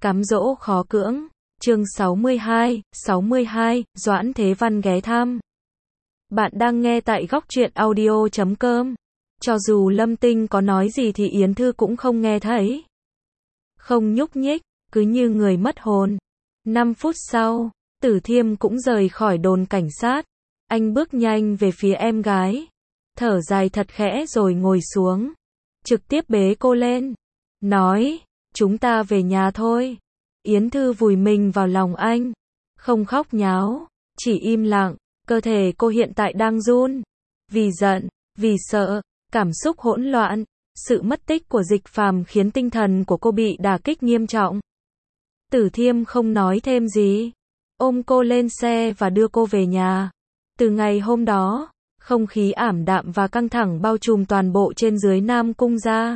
Cám dỗ khó cưỡng. Chương 62, Doãn Thế Văn ghé thăm. Bạn đang nghe tại góc truyện audio.com. Cho dù Lâm Tinh có nói gì thì Yến Thư cũng không nghe thấy. Không nhúc nhích, cứ như người mất hồn. 5 phút sau, Tử Thiêm cũng rời khỏi đồn cảnh sát. Anh bước nhanh về phía em gái. Thở dài thật khẽ rồi ngồi xuống. Trực tiếp bế cô lên. Nói, chúng ta về nhà thôi. Yến Thư vùi mình vào lòng anh. Không khóc nháo, chỉ im lặng. Cơ thể cô hiện tại đang run. Vì giận, vì sợ, cảm xúc hỗn loạn. Sự mất tích của Dịch Phàm khiến tinh thần của cô bị đả kích nghiêm trọng. Tử Thiêm không nói thêm gì. Ôm cô lên xe và đưa cô về nhà. Từ ngày hôm đó, không khí ảm đạm và căng thẳng bao trùm toàn bộ trên dưới Nam Cung gia.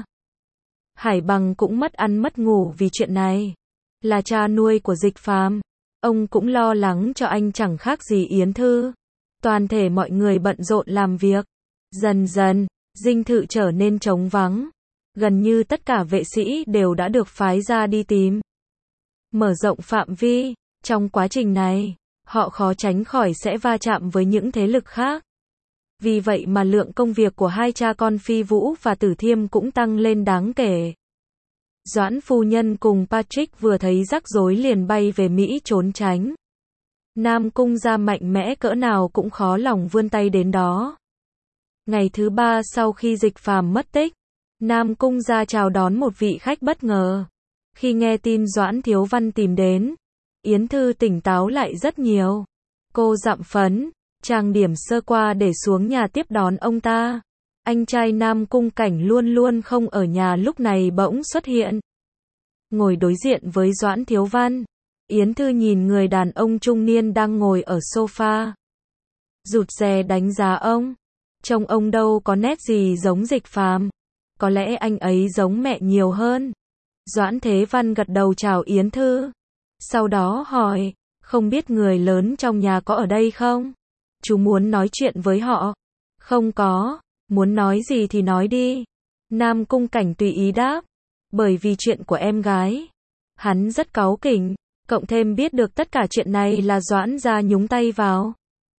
Hải Bằng cũng mất ăn mất ngủ vì chuyện này. Là cha nuôi của Dịch Phàm, ông cũng lo lắng cho anh chẳng khác gì Yến Thư. Toàn thể mọi người bận rộn làm việc. Dần dần, dinh thự trở nên trống vắng. Gần như tất cả vệ sĩ đều đã được phái ra đi tìm. Mở rộng phạm vi, trong quá trình này, họ khó tránh khỏi sẽ va chạm với những thế lực khác. Vì vậy mà lượng công việc của hai cha con Phi Vũ và Tử Thiêm cũng tăng lên đáng kể. Doãn phu nhân cùng Patrick vừa thấy rắc rối liền bay về Mỹ trốn tránh. Nam Cung gia mạnh mẽ cỡ nào cũng khó lòng vươn tay đến đó. Ngày thứ 3 sau khi Dịch Phàm mất tích, Nam Cung gia chào đón một vị khách bất ngờ. Khi nghe tin Doãn Thiếu Văn tìm đến, Yến Thư tỉnh táo lại rất nhiều. Cô dặm phấn, trang điểm sơ qua để xuống nhà tiếp đón ông ta. Anh trai Nam Cung Cảnh luôn luôn không ở nhà lúc này bỗng xuất hiện. Ngồi đối diện với Doãn Thiếu Văn, Yến Thư nhìn người đàn ông trung niên đang ngồi ở sofa. Rụt rè đánh giá ông. Trông ông đâu có nét gì giống Dịch Phàm. Có lẽ anh ấy giống mẹ nhiều hơn. Doãn Thế Văn gật đầu chào Yến Thư. Sau đó hỏi, không biết người lớn trong nhà có ở đây không? Chú muốn nói chuyện với họ. Không có, muốn nói gì thì nói đi. Nam Cung Cảnh tùy ý đáp. Bởi vì chuyện của em gái. Hắn rất cáu kỉnh, cộng thêm biết được tất cả chuyện này là Doãn gia nhúng tay vào.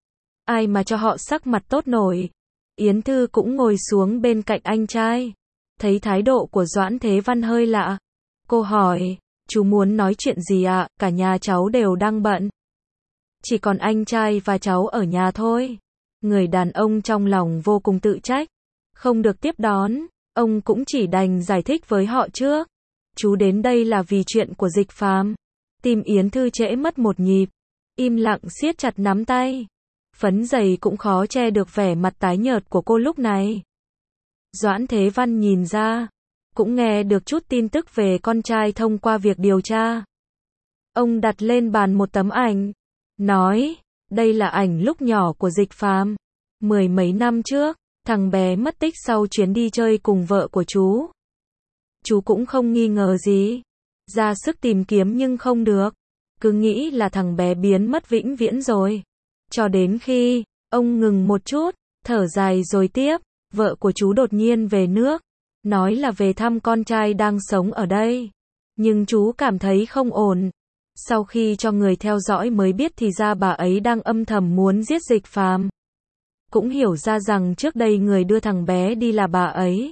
Ai mà cho họ sắc mặt tốt nổi. Yến Thư cũng ngồi xuống bên cạnh anh trai. Thấy thái độ của Doãn Thế Văn hơi lạ. Cô hỏi, chú muốn nói chuyện gì ạ? Cả nhà cháu đều đang bận. Chỉ còn anh trai và cháu ở nhà thôi. Người đàn ông trong lòng vô cùng tự trách. Không được tiếp đón, ông cũng chỉ đành giải thích với họ trước. Chú đến đây là vì chuyện của Dịch Phàm. Tim Yến Thư trễ mất một nhịp. Im lặng siết chặt nắm tay. Phấn dày cũng khó che được vẻ mặt tái nhợt của cô lúc này. Doãn Thế Văn nhìn ra, cũng nghe được chút tin tức về con trai thông qua việc điều tra. Ông đặt lên bàn một tấm ảnh, nói, đây là ảnh lúc nhỏ của Dịch Phàm. 10 mấy năm trước, thằng bé mất tích sau chuyến đi chơi cùng vợ của chú. Chú cũng không nghi ngờ gì, ra sức tìm kiếm nhưng không được. Cứ nghĩ là thằng bé biến mất vĩnh viễn rồi. Cho đến khi, ông ngừng một chút, thở dài rồi tiếp, vợ của chú đột nhiên về nước. Nói là về thăm con trai đang sống ở đây. Nhưng chú cảm thấy không ổn. Sau khi cho người theo dõi mới biết thì ra bà ấy đang âm thầm muốn giết Dịch Phàm. Cũng hiểu ra rằng trước đây người đưa thằng bé đi là bà ấy.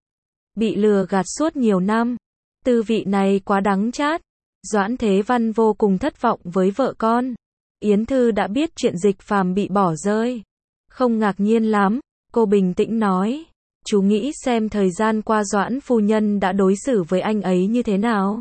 Bị lừa gạt suốt nhiều năm. Tư vị này quá đắng chát. Doãn Thế Văn vô cùng thất vọng với vợ con. Yến Thư đã biết chuyện Dịch Phàm bị bỏ rơi. Không ngạc nhiên lắm, cô bình tĩnh nói. Chú nghĩ xem thời gian qua Doãn phu nhân đã đối xử với anh ấy như thế nào.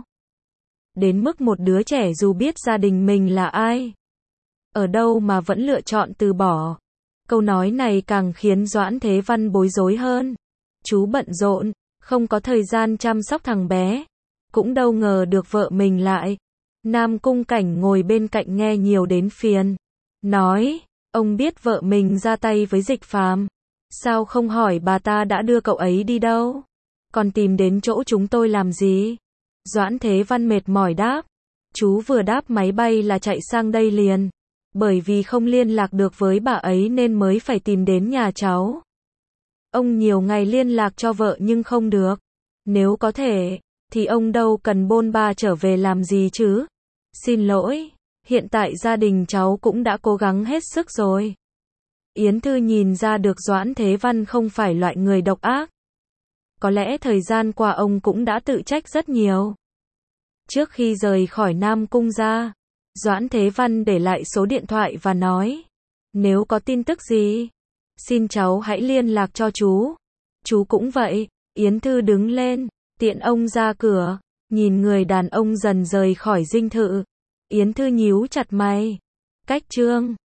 Đến mức một đứa trẻ dù biết gia đình mình là ai, ở đâu mà vẫn lựa chọn từ bỏ. Câu nói này càng khiến Doãn Thế Văn bối rối hơn. Chú bận rộn, không có thời gian chăm sóc thằng bé. Cũng đâu ngờ được vợ mình lại. Nam Cung Cảnh ngồi bên cạnh nghe nhiều đến phiền. Nói, ông biết vợ mình ra tay với Dịch Phàm. Sao không hỏi bà ta đã đưa cậu ấy đi đâu? Còn tìm đến chỗ chúng tôi làm gì? Doãn Thế Văn mệt mỏi đáp. Chú vừa đáp máy bay là chạy sang đây liền. Bởi vì không liên lạc được với bà ấy nên mới phải tìm đến nhà cháu. Ông nhiều ngày liên lạc cho vợ nhưng không được. Nếu có thể, thì ông đâu cần bôn ba trở về làm gì chứ. Xin lỗi, hiện tại gia đình cháu cũng đã cố gắng hết sức rồi. Yến Thư nhìn ra được Doãn Thế Văn không phải loại người độc ác. Có lẽ thời gian qua ông cũng đã tự trách rất nhiều. Trước khi rời khỏi Nam Cung ra, Doãn Thế Văn để lại số điện thoại và nói, nếu có tin tức gì, xin cháu hãy liên lạc cho chú. Chú cũng vậy. Yến Thư đứng lên, tiện ông ra cửa, nhìn người đàn ông dần rời khỏi dinh thự. Yến Thư nhíu chặt mày. Cách Trương